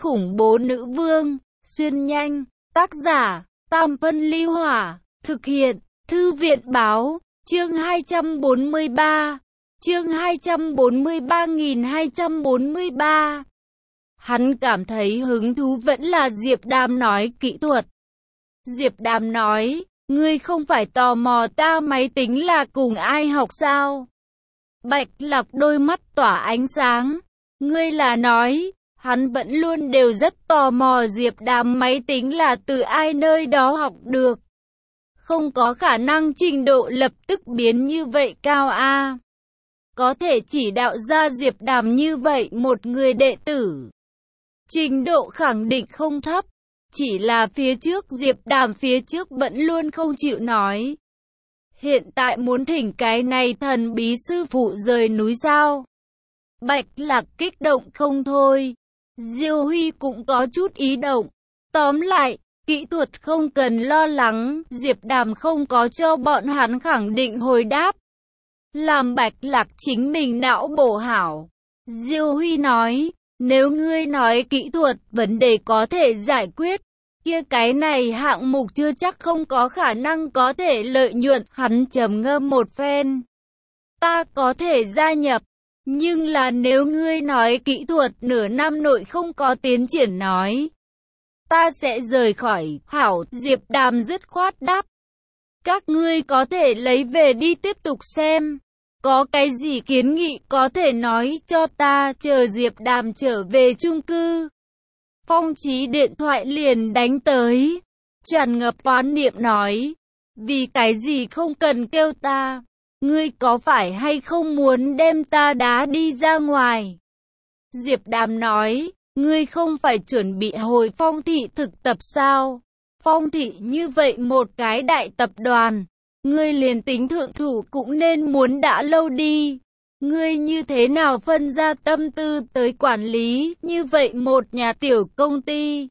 khủng bố nữ vương, xuyên nhanh, tác giả, Tam Phân Ly Hỏa, thực hiện, Thư viện Báo, chương 243, chương 243.243. Hắn cảm thấy hứng thú vẫn là Diệp Đàm nói kỹ thuật. Diệp Đàm nói, ngươi không phải tò mò ta máy tính là cùng ai học sao? Bạch Lạc đôi mắt tỏa ánh sáng. Ngươi là nói, hắn vẫn luôn đều rất tò mò Diệp Đàm máy tính là từ ai nơi đó học được. Không có khả năng trình độ lập tức biến như vậy cao a. Có thể chỉ đạo ra Diệp Đàm như vậy một người đệ tử. Trình độ khẳng định không thấp. Chỉ là phía trước Diệp Đàm phía trước vẫn luôn không chịu nói. Hiện tại muốn thỉnh cái này thần bí sư phụ rời núi sao? Bạch Lạc kích động không thôi. Diêu Huy cũng có chút ý động. Tóm lại, kỹ thuật không cần lo lắng, Diệp Đàm không có cho bọn hắn khẳng định hồi đáp. Làm Bạch Lạc chính mình não bổ hảo. Diêu Huy nói, nếu ngươi nói kỹ thuật vấn đề có thể giải quyết, kia cái này hạng mục chưa chắc không có khả năng có thể lợi nhuận. Hắn trầm ngâm một phen. Ta có thể gia nhập, nhưng là nếu ngươi nói kỹ thuật nửa năm nội không có tiến triển nói, ta sẽ rời khỏi. Hảo, Diệp Đàm dứt khoát đáp. Các ngươi có thể lấy về đi tiếp tục xem. Có cái gì kiến nghị có thể nói cho ta. Chờ Diệp Đàm trở về chung cư, Phong Chí điện thoại liền đánh tới, tràn ngập oán niệm nói, vì cái gì không cần kêu ta, ngươi có phải hay không muốn đem ta đá đi ra ngoài? Diệp Đàm nói, ngươi không phải chuẩn bị hồi Phong thị thực tập sao? Phong thị như vậy một cái đại tập đoàn, ngươi liền tính thượng thủ cũng nên muốn đã lâu đi. Ngươi như thế nào phân ra tâm tư tới quản lý như vậy một nhà tiểu công ty?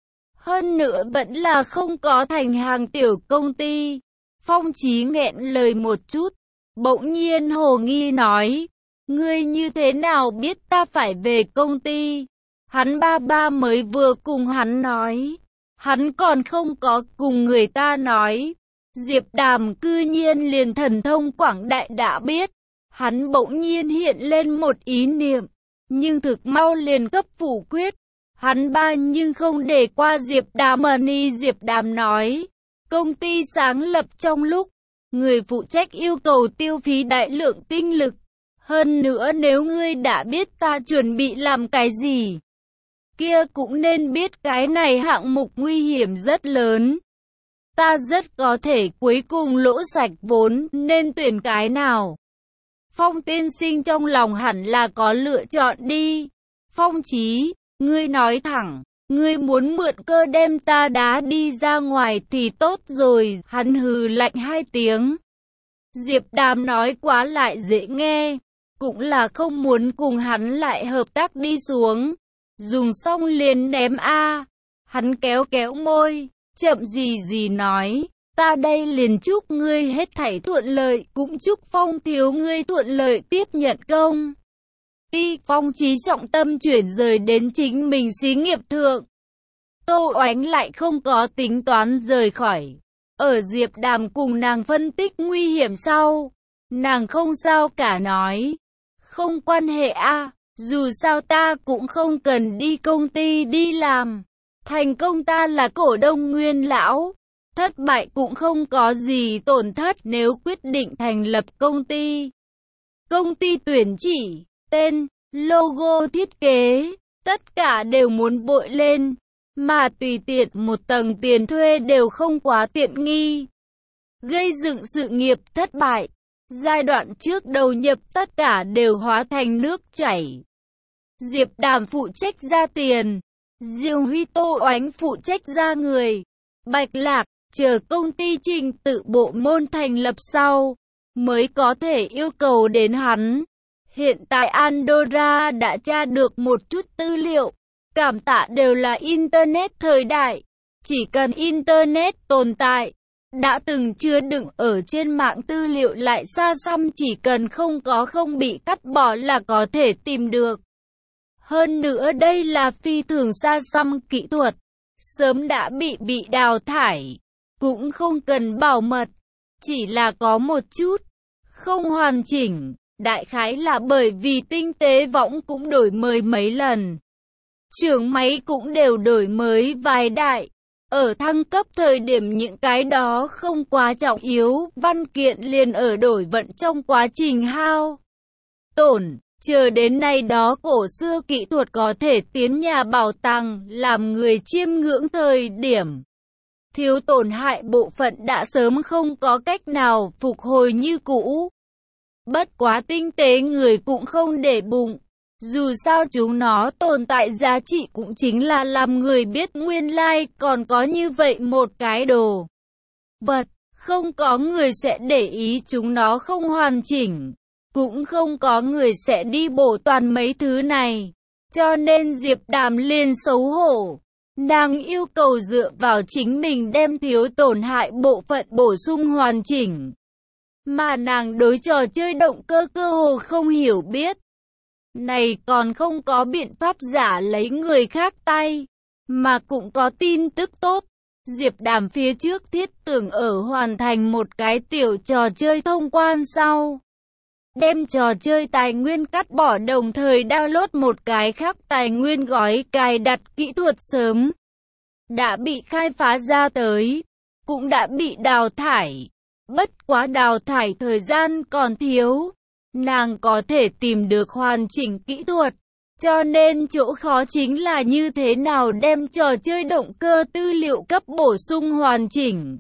Hơn nữa vẫn là không có thành hàng tiểu công ty. Phong Chí nghẹn lời một chút, bỗng nhiên hồ nghi nói, ngươi như thế nào biết ta phải về công ty? Hắn ba mới vừa cùng hắn nói, hắn còn không có cùng người ta nói. Diệp Đàm cư nhiên liền thần thông quảng đại đã biết. Hắn bỗng nhiên hiện lên một ý niệm, nhưng thực mau liền cấp phủ quyết. Hắn nhưng không để qua Diệp Đàm. Diệp Đàm nói, công ty sáng lập trong lúc, người phụ trách yêu cầu tiêu phí đại lượng tinh lực. Hơn nữa nếu ngươi đã biết ta chuẩn bị làm cái gì, kia cũng nên biết cái này hạng mục nguy hiểm rất lớn. Ta rất có thể cuối cùng lỗ sạch vốn, nên tuyển cái nào? Phong tiên sinh trong lòng hẳn là có lựa chọn đi. Phong Chí, ngươi nói thẳng, ngươi muốn mượn cơ đem ta đá đi ra ngoài thì tốt rồi. Hắn hừ lạnh hai tiếng. Diệp Đàm nói quá lại dễ nghe, cũng là không muốn cùng hắn lại hợp tác đi xuống. Dùng xong liền ném a. Hắn kéo kéo môi, chậm gì nói. Ta đây liền chúc ngươi hết thảy thuận lợi, cũng chúc Phong thiếu ngươi thuận lợi tiếp nhận công. Phong Chí trọng tâm chuyển rời đến chính mình xí nghiệp thượng. Tô Oánh lại không có tính toán rời khỏi. Ở Diệp Đàm cùng nàng phân tích nguy hiểm sau, nàng không sao cả nói. Không quan hệ a, dù sao ta cũng không cần đi công ty đi làm. Thành công ta là cổ đông nguyên lão. Thất bại cũng không có gì tổn thất nếu quyết định thành lập công ty. Công ty tuyển chỉ, tên, logo thiết kế, tất cả đều muốn bội lên, mà tùy tiện một tầng tiền thuê đều không quá tiện nghi. Gây dựng sự nghiệp thất bại, giai đoạn trước đầu nhập tất cả đều hóa thành nước chảy. Diệp Đàm phụ trách ra tiền, Diêu Huy Tô Oánh phụ trách ra người, Bạch Lạc chờ công ty trình tự bộ môn thành lập sau, mới có thể yêu cầu đến hắn. Hiện tại Andorra đã tra được một chút tư liệu, cảm tạ đều là Internet thời đại. Chỉ cần Internet tồn tại, đã từng chứa đựng ở trên mạng tư liệu lại xa xăm chỉ cần không bị cắt bỏ là có thể tìm được. Hơn nữa đây là phi thường xa xăm kỹ thuật, sớm đã bị đào thải, cũng không cần bảo mật, chỉ là có một chút không hoàn chỉnh, đại khái là bởi vì tinh tế võng cũng đổi mới mấy lần. Trưởng máy cũng đều đổi mới vài đại. Ở thăng cấp thời điểm những cái đó không quá trọng yếu, văn kiện liền ở đổi vận trong quá trình hao tổn. Chờ đến nay đó cổ xưa kỹ thuật có thể tiến nhà bảo tàng, làm người chiêm ngưỡng thời điểm. Thiếu tổn hại bộ phận đã sớm không có cách nào phục hồi như cũ. Bất quá tinh tế người cũng không để bụng. Dù sao chúng nó tồn tại giá trị cũng chính là làm người biết nguyên lai còn có như vậy một cái đồ vật. Không có người sẽ để ý chúng nó không hoàn chỉnh. Cũng không có người sẽ đi bổ toàn mấy thứ này. Cho nên Diệp Đàm liền xấu hổ. Nàng yêu cầu dựa vào chính mình đem thiếu tổn hại bộ phận bổ sung hoàn chỉnh. Mà nàng đối trò chơi động cơ cơ hồ không hiểu biết. Này còn không có biện pháp giả lấy người khác tay. Mà cũng có tin tức tốt. Diệp Đàm phía trước thiết tưởng ở hoàn thành một cái tiểu trò chơi thông quan sau. Đem trò chơi tài nguyên cắt bỏ đồng thời download một cái khác tài nguyên gói cài đặt kỹ thuật sớm. Đã bị khai phá ra tới. Cũng đã bị đào thải. Bất quá đào thải thời gian còn thiếu. Nàng có thể tìm được hoàn chỉnh kỹ thuật. Cho nên chỗ khó chính là như thế nào đem trò chơi động cơ tư liệu cấp bổ sung hoàn chỉnh.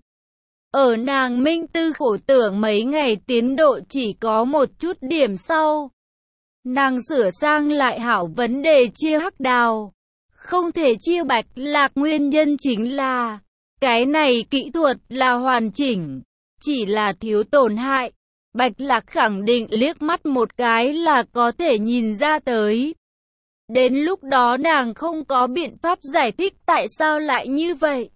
Ở nàng minh tư khổ tưởng mấy ngày tiến độ chỉ có một chút điểm sau. Nàng sửa sang lại hảo vấn đề chia hắc đào. Không thể chia bạch lạc nguyên nhân chính là cái này kỹ thuật là hoàn chỉnh. Chỉ là thiếu tổn hại. Bạch Lạc khẳng định liếc mắt một cái là có thể nhìn ra tới. Đến lúc đó nàng không có biện pháp giải thích tại sao lại như vậy.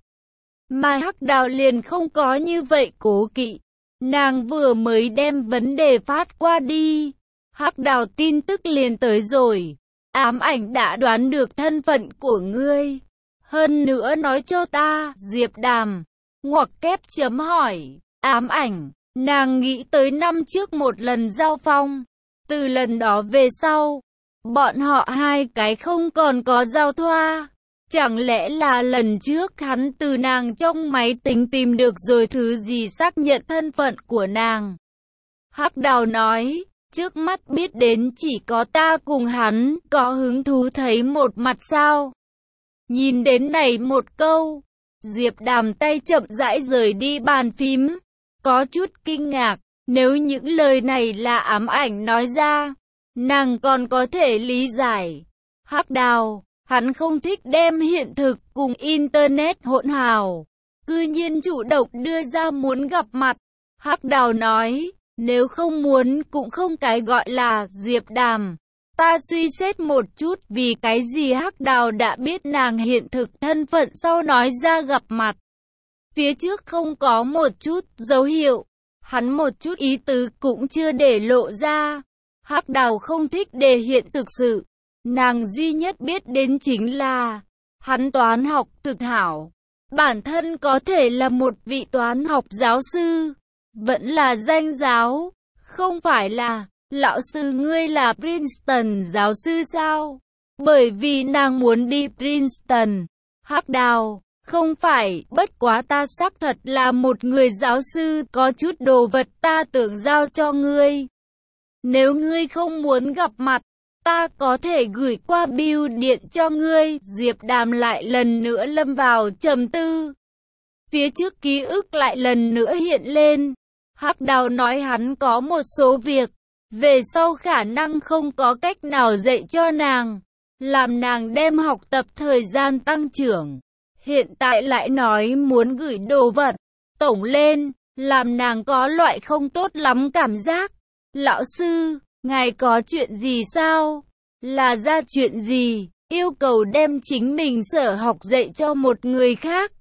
Mà Hắc Đào liền không có như vậy cố kỵ. Nàng vừa mới đem vấn đề phát qua đi. Hắc Đào tin tức liền tới rồi. Ám ảnh đã đoán được thân phận của ngươi. Hơn nữa nói cho ta, Diệp Đàm. Ngoặc kép chấm hỏi, ám ảnh. Nàng nghĩ tới năm trước một lần giao phong. Từ lần đó về sau, bọn họ hai cái không còn có giao thoa. Chẳng lẽ là lần trước hắn từ nàng trong máy tính tìm được rồi thứ gì xác nhận thân phận của nàng? Hắc Đào nói, trước mắt biết đến chỉ có ta cùng hắn, có hứng thú thấy một mặt sao? Nhìn đến này một câu, Diệp Đàm tay chậm rãi rời đi bàn phím. Có chút kinh ngạc, nếu những lời này là ám ảnh nói ra, nàng còn có thể lý giải. Hắc Đào, hắn không thích đem hiện thực cùng Internet hỗn hào. Cư nhiên chủ động đưa ra muốn gặp mặt. Hắc Đào nói, nếu không muốn cũng không cái gọi là Diệp Đàm. Ta suy xét một chút vì cái gì Hắc Đào đã biết nàng hiện thực thân phận sau nói ra gặp mặt. Phía trước không có một chút dấu hiệu, hắn một chút ý tứ cũng chưa để lộ ra. Hắc Đào không thích đề hiện thực sự, nàng duy nhất biết đến chính là hắn toán học thực hảo. Bản thân có thể là một vị toán học giáo sư, vẫn là danh giáo, không phải là lão sư ngươi là Princeton giáo sư sao? Bởi vì nàng muốn đi Princeton. Hắc Đào, không phải, bất quá ta xác thật là một người giáo sư, có chút đồ vật ta tưởng giao cho ngươi. Nếu ngươi không muốn gặp mặt, ta có thể gửi qua bưu điện cho ngươi. Diệp Đàm lại lần nữa lâm vào trầm tư. Phía trước ký ức lại lần nữa hiện lên. Hắc Đào nói hắn có một số việc, về sau khả năng không có cách nào dạy cho nàng, làm nàng đem học tập thời gian tăng trưởng. Hiện tại lại nói muốn gửi đồ vật, tổng lên, làm nàng có loại không tốt lắm cảm giác. Lão sư, ngài có chuyện gì sao? Là ra chuyện gì? Yêu cầu đem chính mình sở học dạy cho một người khác.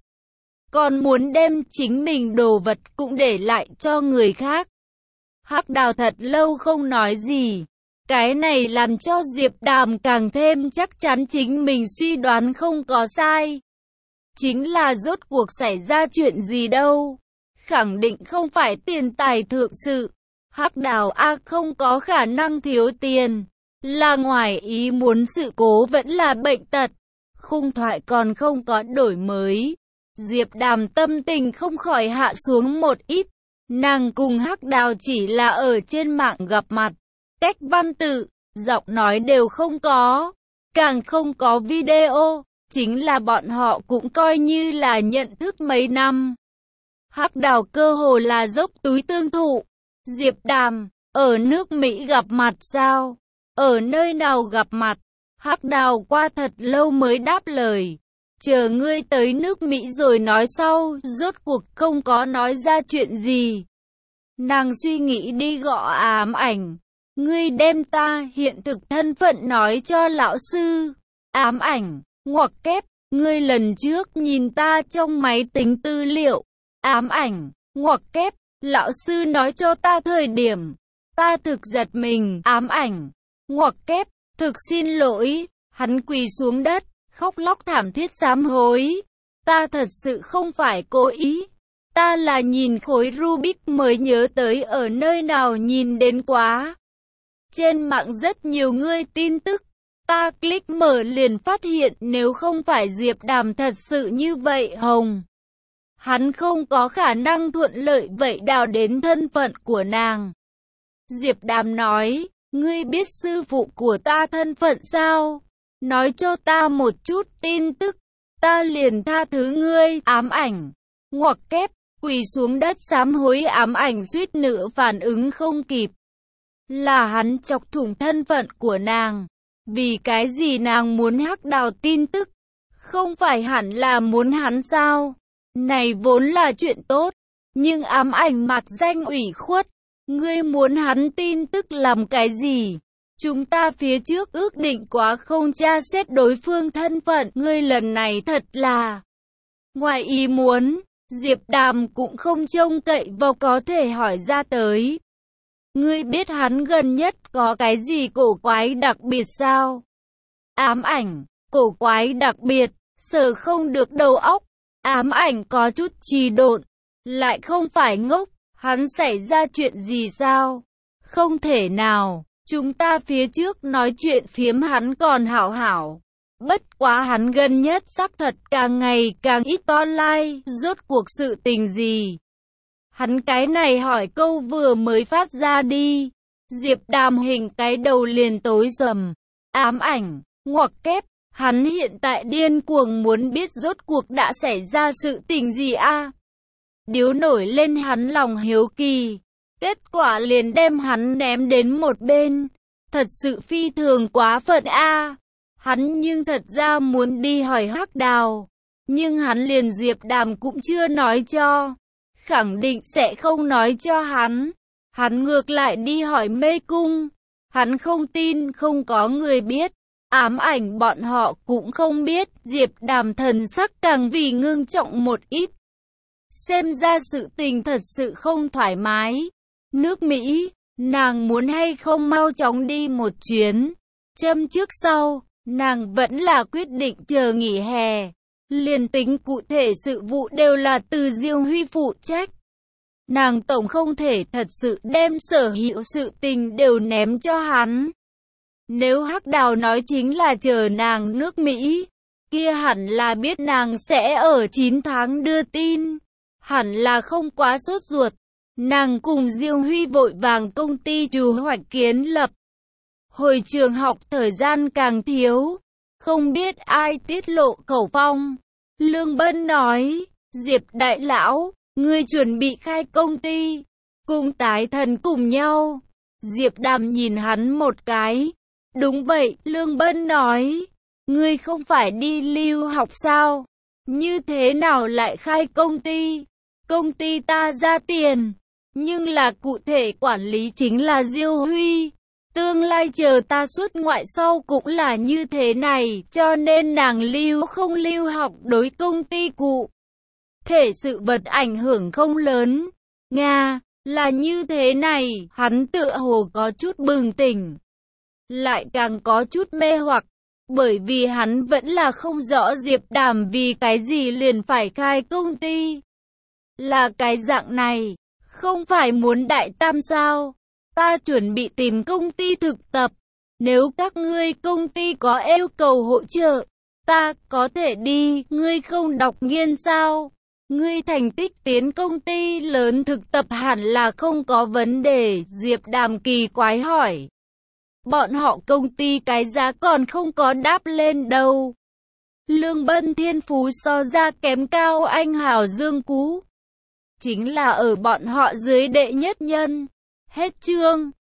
Còn muốn đem chính mình đồ vật cũng để lại cho người khác. Hắc Đào thật lâu không nói gì. Cái này làm cho Diệp Đàm càng thêm chắc chắn chính mình suy đoán không có sai. Chính là rốt cuộc xảy ra chuyện gì đâu. Khẳng định không phải tiền tài thượng sự. Hắc Đào A không có khả năng thiếu tiền. Là ngoài ý muốn sự cố vẫn là bệnh tật. Khung thoại còn không có đổi mới. Diệp Đàm tâm tình không khỏi hạ xuống một ít. Nàng cùng Hắc Đào chỉ là ở trên mạng gặp mặt. Cách văn tự, giọng nói đều không có. Càng không có video. Chính là bọn họ cũng coi như là nhận thức mấy năm. Hắc Đào cơ hồ là dốc túi tương thụ. Diệp Đàm, ở nước Mỹ gặp mặt sao? Ở nơi nào gặp mặt? Hắc Đào qua thật lâu mới đáp lời. Chờ ngươi tới nước Mỹ rồi nói sau, rốt cuộc không có nói ra chuyện gì. Nàng suy nghĩ đi gõ ám ảnh. Ngươi đem ta hiện thực thân phận nói cho lão sư. Ám ảnh, ngoặc kép, ngươi lần trước nhìn ta trong máy tính tư liệu. Ám ảnh, ngoặc kép, lão sư nói cho ta thời điểm. Ta thực giật mình. Ám ảnh, ngoặc kép, thực xin lỗi. Hắn quỳ xuống đất, khóc lóc thảm thiết sám hối. Ta thật sự không phải cố ý. Ta là nhìn khối Rubik mới nhớ tới ở nơi nào nhìn đến quá. Trên mạng rất nhiều người tin tức. Ta click mở liền phát hiện nếu không phải Diệp Đàm thật sự như vậy Hồng. Hắn không có khả năng thuận lợi vậy đào đến thân phận của nàng. Diệp Đàm nói, ngươi biết sư phụ của ta thân phận sao? Nói cho ta một chút tin tức, ta liền tha thứ ngươi. Ám ảnh, ngoặc kép, quỳ xuống đất sám hối. Ám ảnh suýt nữa phản ứng không kịp. Là hắn chọc thủng thân phận của nàng. Vì cái gì nàng muốn Hắc Đào tin tức? Không phải hẳn là muốn hắn sao? Này vốn là chuyện tốt. Nhưng ám ảnh mặc danh ủy khuất. Ngươi muốn hắn tin tức làm cái gì? Chúng ta phía trước ước định quá không tra xét đối phương thân phận. Ngươi lần này thật là ngoài ý muốn. Diệp Đàm cũng không trông cậy vào có thể hỏi ra tới. Ngươi biết hắn gần nhất có cái gì cổ quái đặc biệt sao? Ám ảnh, cổ quái đặc biệt, sợ không được đầu óc. Ám ảnh có chút trì độn, lại không phải ngốc. Hắn xảy ra chuyện gì sao? Không thể nào, chúng ta phía trước nói chuyện phiếm hắn còn hảo hảo. Bất quá hắn gần nhất xác thật càng ngày càng ít online, rốt cuộc sự tình gì? Hắn cái này hỏi câu vừa mới phát ra đi. Diệp Đàm hình cái đầu liền tối sầm. Ám ảnh, ngoặc kép, hắn hiện tại điên cuồng muốn biết rốt cuộc đã xảy ra sự tình gì a? Điếu nổi lên hắn lòng hiếu kỳ. Kết quả liền đem hắn ném đến một bên. Thật sự phi thường quá phận a. Hắn nhưng thật ra muốn đi hỏi Hắc Đào. Nhưng hắn liền Diệp Đàm cũng chưa nói cho. Khẳng định sẽ không nói cho hắn. Hắn ngược lại đi hỏi mê cung. Hắn không tin không có người biết. Ám ảnh bọn họ cũng không biết. Diệp Đàm thần sắc càng vì ngưng trọng một ít. Xem ra sự tình thật sự không thoải mái. Nước Mỹ, nàng muốn hay không mau chóng đi một chuyến. Châm trước sau, nàng vẫn là quyết định chờ nghỉ hè. Liền tính cụ thể sự vụ đều là từ Diêu Huy phụ trách. Nàng tổng không thể thật sự đem sở hữu sự tình đều ném cho hắn. Nếu Hắc Đào nói chính là chờ nàng nước Mỹ, kia hẳn là biết nàng sẽ ở 9 tháng đưa tin. Hẳn là không quá sốt ruột. Nàng cùng Diêu Huy vội vàng công ty chủ hoạch kiến lập. Hồi trường học thời gian càng thiếu. Không biết ai tiết lộ khẩu phong. Lương Bân nói, Diệp đại lão, ngươi chuẩn bị khai công ty, cùng tái thần cùng nhau. Diệp Đàm nhìn hắn một cái. Đúng vậy, Lương Bân nói, ngươi không phải đi lưu học sao? Như thế nào lại khai công ty? Công ty ta ra tiền, nhưng là cụ thể quản lý chính là Diêu Huy. Tương lai chờ ta xuất ngoại sau cũng là như thế này, cho nên nàng lưu không lưu học đối công ty cụ thể sự vật ảnh hưởng không lớn. Nga, là như thế này, hắn tựa hồ có chút bừng tỉnh. lại càng có chút mê hoặc, bởi vì hắn vẫn là không rõ Diệp Đàm vì cái gì liền phải khai công ty. Là cái dạng này, không phải muốn đại tam sao? Ta chuẩn bị tìm công ty thực tập, nếu các ngươi công ty có yêu cầu hỗ trợ, ta có thể đi, ngươi không đọc nghiên sao? Ngươi thành tích tiến công ty lớn thực tập hẳn là không có vấn đề, Diệp Đàm kỳ quái hỏi. Bọn họ công ty cái giá còn không có đáp lên đâu. Lương Bân thiên phú so ra kém Cao Anh Hào Dương Cú. Chính là ở bọn họ dưới đệ nhất nhân. Hết chương.